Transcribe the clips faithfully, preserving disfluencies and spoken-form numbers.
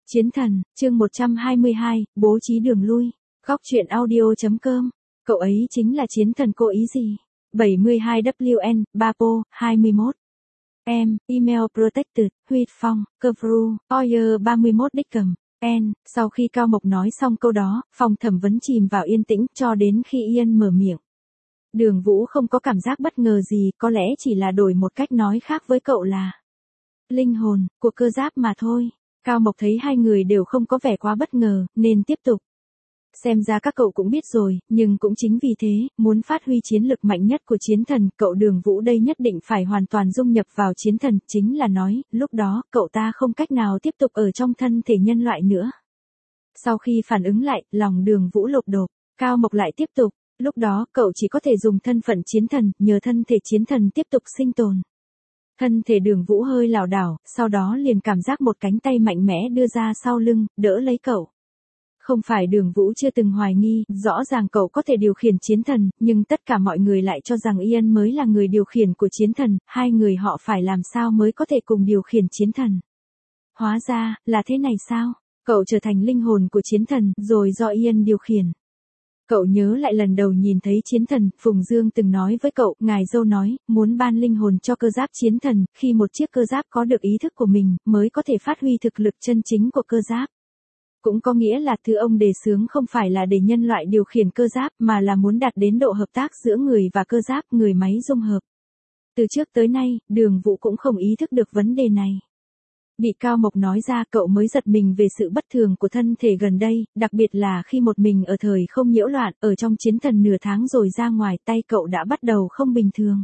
Chiến thần, chương một trăm hai mươi hai, bố trí đường lui. Góc truyện audio.com. Cậu ấy chính là chiến thần cô ý gì? bảy mươi hai W N, Bapo, hai mươi mốt. Em, email protected, Huyết Phong, Covru, Oyer ba mươi mốt Dickham, N. Sau khi Cao Mộc nói xong câu đó, phòng thẩm vấn chìm vào yên tĩnh cho đến khi Ian mở miệng. Đường Vũ không có cảm giác bất ngờ gì, có lẽ chỉ là đổi một cách nói khác với cậu là linh hồn của cơ giáp mà thôi. Cao Mộc thấy hai người đều không có vẻ quá bất ngờ, nên tiếp tục. Xem ra các cậu cũng biết rồi, nhưng cũng chính vì thế, muốn phát huy chiến lực mạnh nhất của chiến thần, cậu Đường Vũ đây nhất định phải hoàn toàn dung nhập vào chiến thần, chính là nói, lúc đó, cậu ta không cách nào tiếp tục ở trong thân thể nhân loại nữa. Sau khi phản ứng lại, lòng Đường Vũ lột đột, Cao Mộc lại tiếp tục, lúc đó, cậu chỉ có thể dùng thân phận chiến thần, nhờ thân thể chiến thần tiếp tục sinh tồn. Thân thể Đường Vũ hơi lảo đảo, sau đó liền cảm giác một cánh tay mạnh mẽ đưa ra sau lưng, đỡ lấy cậu. Không phải Đường Vũ chưa từng hoài nghi, rõ ràng cậu có thể điều khiển chiến thần, nhưng tất cả mọi người lại cho rằng Ian mới là người điều khiển của chiến thần, hai người họ phải làm sao mới có thể cùng điều khiển chiến thần. Hóa ra, là thế này sao? Cậu trở thành linh hồn của chiến thần, rồi do Ian điều khiển. Cậu nhớ lại lần đầu nhìn thấy chiến thần, Phùng Dương từng nói với cậu, ngài dâu nói, muốn ban linh hồn cho cơ giáp chiến thần, khi một chiếc cơ giáp có được ý thức của mình, mới có thể phát huy thực lực chân chính của cơ giáp. Cũng có nghĩa là thứ ông đề xướng không phải là để nhân loại điều khiển cơ giáp, mà là muốn đạt đến độ hợp tác giữa người và cơ giáp, người máy dung hợp. Từ trước tới nay, Đường Vũ cũng không ý thức được vấn đề này. Bị Cao Mộc nói ra, cậu mới giật mình về sự bất thường của thân thể gần đây, đặc biệt là khi một mình ở thời không nhiễu loạn, ở trong chiến thần nửa tháng rồi ra ngoài, tay cậu đã bắt đầu không bình thường.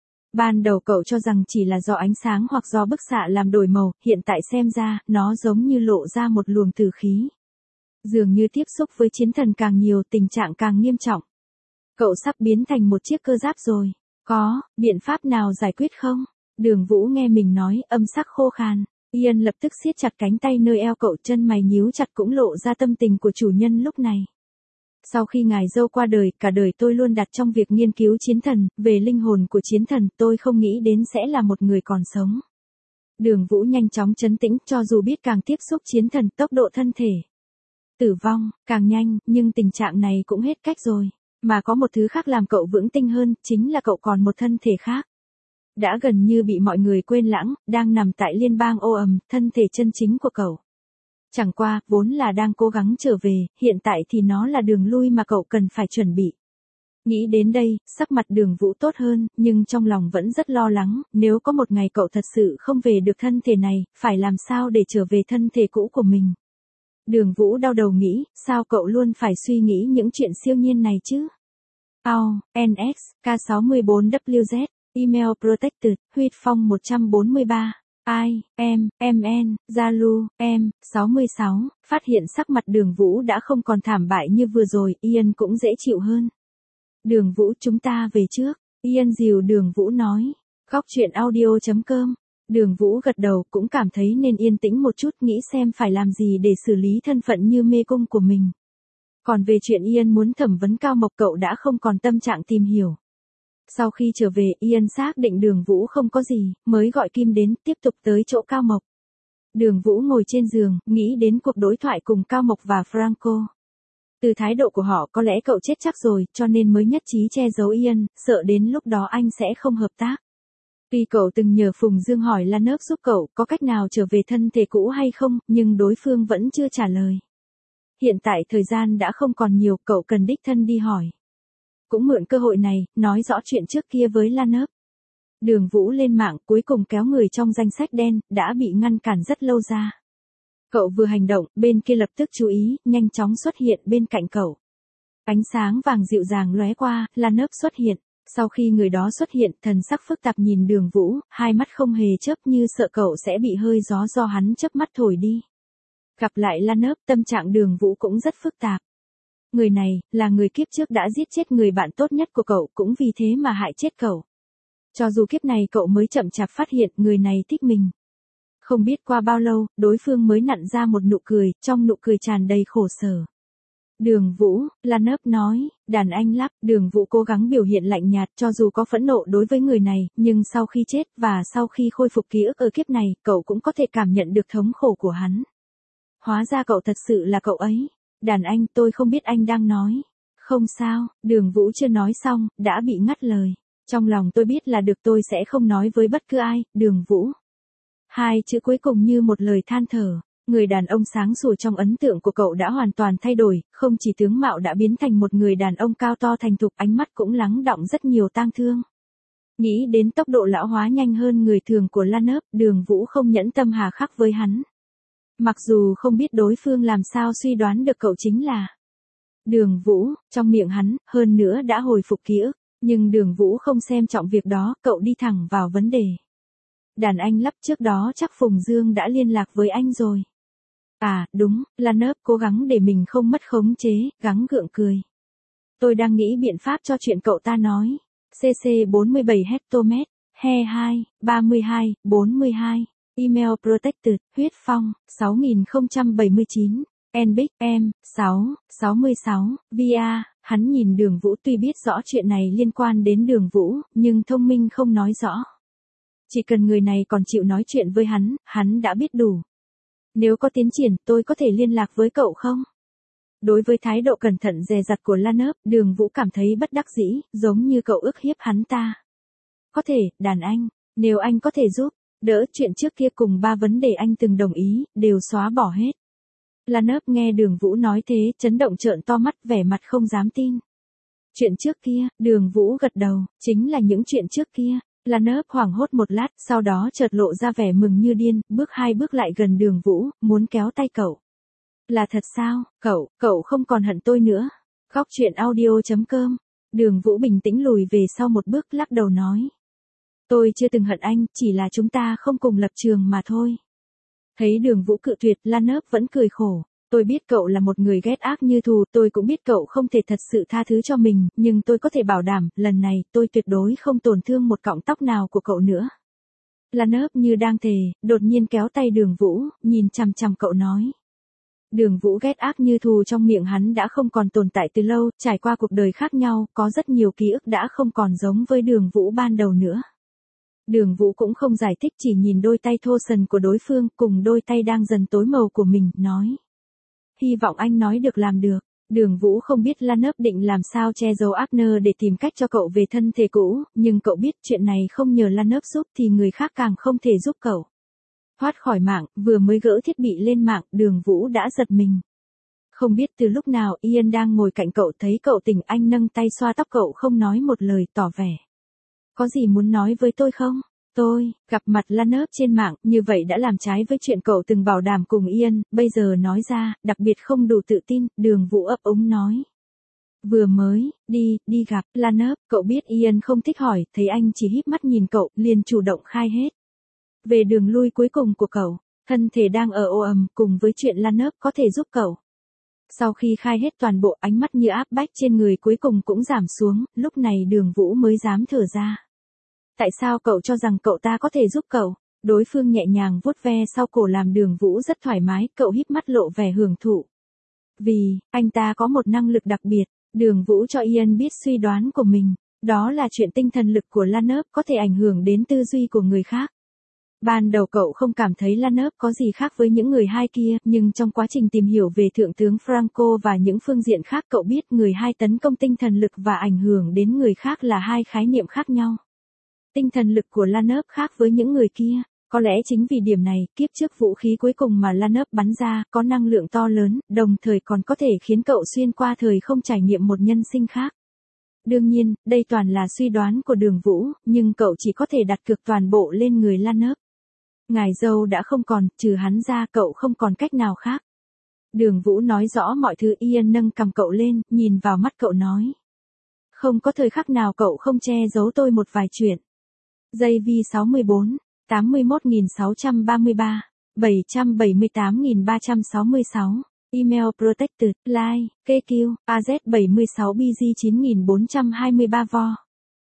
Ban đầu cậu cho rằng chỉ là do ánh sáng hoặc do bức xạ làm đổi màu, hiện tại xem ra, nó giống như lộ ra một luồng tử khí. Dường như tiếp xúc với chiến thần càng nhiều, tình trạng càng nghiêm trọng. Cậu sắp biến thành một chiếc cơ giáp rồi. Có, biện pháp nào giải quyết không? Đường Vũ nghe mình nói, âm sắc khô khan. Ian lập tức siết chặt cánh tay nơi eo cậu, chân mày nhíu chặt cũng lộ ra tâm tình của chủ nhân lúc này. Sau khi ngài dâu qua đời, cả đời tôi luôn đặt trong việc nghiên cứu chiến thần, về linh hồn của chiến thần, tôi không nghĩ đến sẽ là một người còn sống. Đường Vũ nhanh chóng trấn tĩnh, cho dù biết càng tiếp xúc chiến thần, tốc độ thân thể tử vong càng nhanh, nhưng tình trạng này cũng hết cách rồi. Mà có một thứ khác làm cậu vững tin hơn, chính là cậu còn một thân thể khác. Đã gần như bị mọi người quên lãng, đang nằm tại liên bang ô ầm, thân thể chân chính của cậu. Chẳng qua, vốn là đang cố gắng trở về, hiện tại thì nó là đường lui mà cậu cần phải chuẩn bị. Nghĩ đến đây, sắc mặt Đường Vũ tốt hơn, nhưng trong lòng vẫn rất lo lắng, nếu có một ngày cậu thật sự không về được thân thể này, phải làm sao để trở về thân thể cũ của mình. Đường Vũ đau đầu nghĩ, sao cậu luôn phải suy nghĩ những chuyện siêu nhiên này chứ? Ao, N X, K sáu mươi bốn W Z, email protected, Huyết Phong một trăm bốn mươi ba. I, M, M N, Zalo, M, sáu mươi sáu, phát hiện sắc mặt Đường Vũ đã không còn thảm bại như vừa rồi, Ian cũng dễ chịu hơn. Đường Vũ, chúng ta về trước, Ian dìu Đường Vũ nói. Góc truyện audio.com. Đường Vũ gật đầu, cũng cảm thấy nên yên tĩnh một chút, nghĩ xem phải làm gì để xử lý thân phận như mê cung của mình. Còn về chuyện Ian muốn thẩm vấn Cao Mộc, cậu đã không còn tâm trạng tìm hiểu. Sau khi trở về, Ian xác định Đường Vũ không có gì, mới gọi Kim đến, tiếp tục tới chỗ Cao Mộc. Đường Vũ ngồi trên giường, nghĩ đến cuộc đối thoại cùng Cao Mộc và Franco. Từ thái độ của họ có lẽ cậu chết chắc rồi, cho nên mới nhất trí che giấu Ian, sợ đến lúc đó anh sẽ không hợp tác. Tuy cậu từng nhờ Phùng Dương hỏi Lanov giúp cậu có cách nào trở về thân thể cũ hay không, nhưng đối phương vẫn chưa trả lời. Hiện tại thời gian đã không còn nhiều, cậu cần đích thân đi hỏi. Cũng mượn cơ hội này, nói rõ chuyện trước kia với Lanov. Đường Vũ lên mạng, cuối cùng kéo người trong danh sách đen, đã bị ngăn cản rất lâu ra. Cậu vừa hành động, bên kia lập tức chú ý, nhanh chóng xuất hiện bên cạnh cậu. Ánh sáng vàng dịu dàng lóe qua, Lanov xuất hiện. Sau khi người đó xuất hiện, thần sắc phức tạp nhìn Đường Vũ, hai mắt không hề chớp, như sợ cậu sẽ bị hơi gió do hắn chớp mắt thổi đi. Gặp lại Lanov, tâm trạng Đường Vũ cũng rất phức tạp. Người này, là người kiếp trước đã giết chết người bạn tốt nhất của cậu, cũng vì thế mà hại chết cậu. Cho dù kiếp này cậu mới chậm chạp phát hiện người này thích mình. Không biết qua bao lâu, đối phương mới nặn ra một nụ cười, trong nụ cười tràn đầy khổ sở. Đường Vũ, Lanov nói, đàn anh lắp, Đường Vũ cố gắng biểu hiện lạnh nhạt, cho dù có phẫn nộ đối với người này, nhưng sau khi chết, và sau khi khôi phục ký ức ở kiếp này, cậu cũng có thể cảm nhận được thống khổ của hắn. hóa ra cậu thật sự là cậu ấy. Đàn anh, tôi không biết anh đang nói. Không sao, Đường Vũ chưa nói xong, đã bị ngắt lời. Trong lòng tôi biết là được, tôi sẽ không nói với bất cứ ai, Đường Vũ. Hai chữ cuối cùng như một lời than thở. Người đàn ông sáng sủa trong ấn tượng của cậu đã hoàn toàn thay đổi, không chỉ tướng mạo đã biến thành một người đàn ông cao to thành thục, ánh mắt cũng lắng đọng rất nhiều tang thương. Nghĩ đến tốc độ lão hóa nhanh hơn người thường của Lanớp, Đường Vũ không nhẫn tâm hà khắc với hắn. Mặc dù không biết đối phương làm sao suy đoán được cậu chính là Đường Vũ, trong miệng hắn, hơn nữa đã hồi phục ký ức, nhưng Đường Vũ không xem trọng việc đó, cậu đi thẳng vào vấn đề. Đàn anh lắp, trước đó chắc Phùng Dương đã liên lạc với anh rồi. À, đúng, Lanớp cố gắng để mình không mất khống chế, gắng gượng cười. Tôi đang nghĩ biện pháp cho chuyện cậu ta nói. xê xê bốn mươi bảy hectomet, he hai, ba mươi hai, bốn mươi hai, email protected, huyết phong, sáu nghìn không trăm bảy mươi chín, nbic, m, sáu, sáu mươi sáu, via, hắn nhìn Đường Vũ, tuy biết rõ chuyện này liên quan đến Đường Vũ, nhưng thông minh không nói rõ. Chỉ cần người này còn chịu nói chuyện với hắn, hắn đã biết đủ. Nếu có tiến triển, tôi có thể liên lạc với cậu không? Đối với thái độ cẩn thận dè dặt của Lanớp, Đường Vũ cảm thấy bất đắc dĩ, giống như cậu ức hiếp hắn ta. Có thể, đàn anh, nếu anh có thể giúp đỡ chuyện trước kia cùng ba vấn đề anh từng đồng ý, đều xóa bỏ hết. Lanớp nghe Đường Vũ nói thế, chấn động trợn to mắt, vẻ mặt không dám tin. Chuyện trước kia, Đường Vũ gật đầu, chính là những chuyện trước kia. Lanớp hoảng hốt một lát, sau đó chợt lộ ra vẻ mừng như điên, bước hai bước lại gần Đường Vũ, muốn kéo tay cậu. Là thật sao, cậu, cậu không còn hận tôi nữa. Góc truyện audio chấm com. Đường Vũ bình tĩnh lùi về sau một bước, lắc đầu nói. Tôi chưa từng hận anh, chỉ là chúng ta không cùng lập trường mà thôi. Thấy Đường Vũ cự tuyệt, Lanớp vẫn cười khổ. Tôi biết cậu là một người ghét ác như thù, tôi cũng biết cậu không thể thật sự tha thứ cho mình, nhưng tôi có thể bảo đảm, lần này, tôi tuyệt đối không tổn thương một cọng tóc nào của cậu nữa. Lanớp như đang thề, đột nhiên kéo tay Đường Vũ, nhìn chằm chằm cậu nói. Đường Vũ ghét ác như thù trong miệng hắn đã không còn tồn tại từ lâu, trải qua cuộc đời khác nhau, có rất nhiều ký ức đã không còn giống với Đường Vũ ban đầu nữa. Đường Vũ cũng không giải thích, chỉ nhìn đôi tay thô sần của đối phương, cùng đôi tay đang dần tối màu của mình, nói. Hy vọng anh nói được làm được. Đường Vũ không biết Lanớp định làm sao che giấu Abner để tìm cách cho cậu về thân thể cũ, nhưng cậu biết chuyện này không nhờ Lanớp giúp thì người khác càng không thể giúp cậu. Thoát khỏi mạng, vừa mới gỡ thiết bị lên mạng, Đường Vũ đã giật mình. Không biết từ lúc nào Ian đang ngồi cạnh cậu, thấy cậu tỉnh, anh nâng tay xoa tóc cậu, không nói một lời, tỏ vẻ. Có gì muốn nói với tôi không? Tôi, gặp mặt Lanớp trên mạng, như vậy đã làm trái với chuyện cậu từng bảo đảm cùng Ian, bây giờ nói ra, đặc biệt không đủ tự tin, Đường Vũ ấp úng nói. Vừa mới, đi, đi gặp Lanớp, cậu biết Ian không thích hỏi, thấy anh chỉ híp mắt nhìn cậu, liền chủ động khai hết. Về đường lui cuối cùng của cậu, thân thể đang ở ô ầm, cùng với chuyện Lanớp có thể giúp cậu. Sau khi khai hết toàn bộ, ánh mắt như áp bách trên người cuối cùng cũng giảm xuống, lúc này Đường Vũ mới dám thở ra. Tại sao cậu cho rằng cậu ta có thể giúp cậu? Đối phương nhẹ nhàng vuốt ve sau cổ làm Đường Vũ rất thoải mái, cậu híp mắt lộ vẻ hưởng thụ. Vì, anh ta có một năng lực đặc biệt, Đường Vũ cho Ian biết suy đoán của mình, đó là chuyện tinh thần lực của Lanớp có thể ảnh hưởng đến tư duy của người khác. Ban đầu cậu không cảm thấy Lanớp có gì khác với những người hai kia, nhưng trong quá trình tìm hiểu về Thượng tướng Franco và những phương diện khác, cậu biết người hai tấn công tinh thần lực và ảnh hưởng đến người khác là hai khái niệm khác nhau. Tinh thần lực của Lanớp khác với những người kia, có lẽ chính vì điểm này, kiếp trước vũ khí cuối cùng mà Lanớp bắn ra, có năng lượng to lớn, đồng thời còn có thể khiến cậu xuyên qua thời không trải nghiệm một nhân sinh khác. Đương nhiên, đây toàn là suy đoán của Đường Vũ, nhưng cậu chỉ có thể đặt cược toàn bộ lên người Lanớp. Ngài dâu đã không còn, trừ hắn ra cậu không còn cách nào khác. Đường Vũ nói rõ mọi thứ. Ian nâng cằm cậu lên, nhìn vào mắt cậu nói. Không có thời khắc nào cậu không che giấu tôi một vài chuyện. Dây vi sáu mươi bốn, tám mươi mốt nghìn sáu trăm ba mươi ba, bảy trăm bảy mươi tám nghìn ba trăm sáu mươi sáu, email protected, like, kê kiu, a zét bảy mươi sáu bê giê chín nghìn bốn trăm hai mươi ba vo.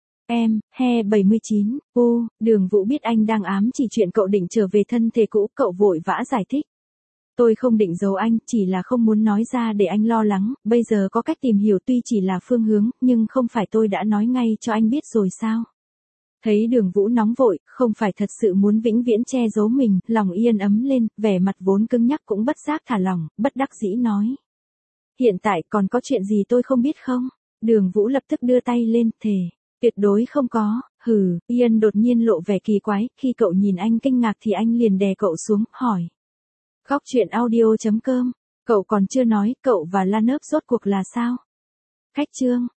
Em, he bảy mươi chín, u, Đường Vũ biết anh đang ám chỉ chuyện cậu định trở về thân thể cũ, cậu vội vã giải thích. Tôi không định giấu anh, chỉ là không muốn nói ra để anh lo lắng, bây giờ có cách tìm hiểu tuy chỉ là phương hướng, nhưng không phải tôi đã nói ngay cho anh biết rồi sao? Thấy Đường Vũ nóng vội, không phải thật sự muốn vĩnh viễn che giấu mình, lòng Yên ấm lên, vẻ mặt vốn cứng nhắc cũng bất giác thả lỏng, bất đắc dĩ nói. Hiện tại còn có chuyện gì tôi không biết không? Đường Vũ lập tức đưa tay lên, thề. Tuyệt đối không có, hừ, Yên đột nhiên lộ vẻ kỳ quái, khi cậu nhìn anh kinh ngạc thì anh liền đè cậu xuống, hỏi. Góc chuyện audio chấm com, cậu còn chưa nói, cậu và Lan Ấp rốt cuộc là sao? Khách chương.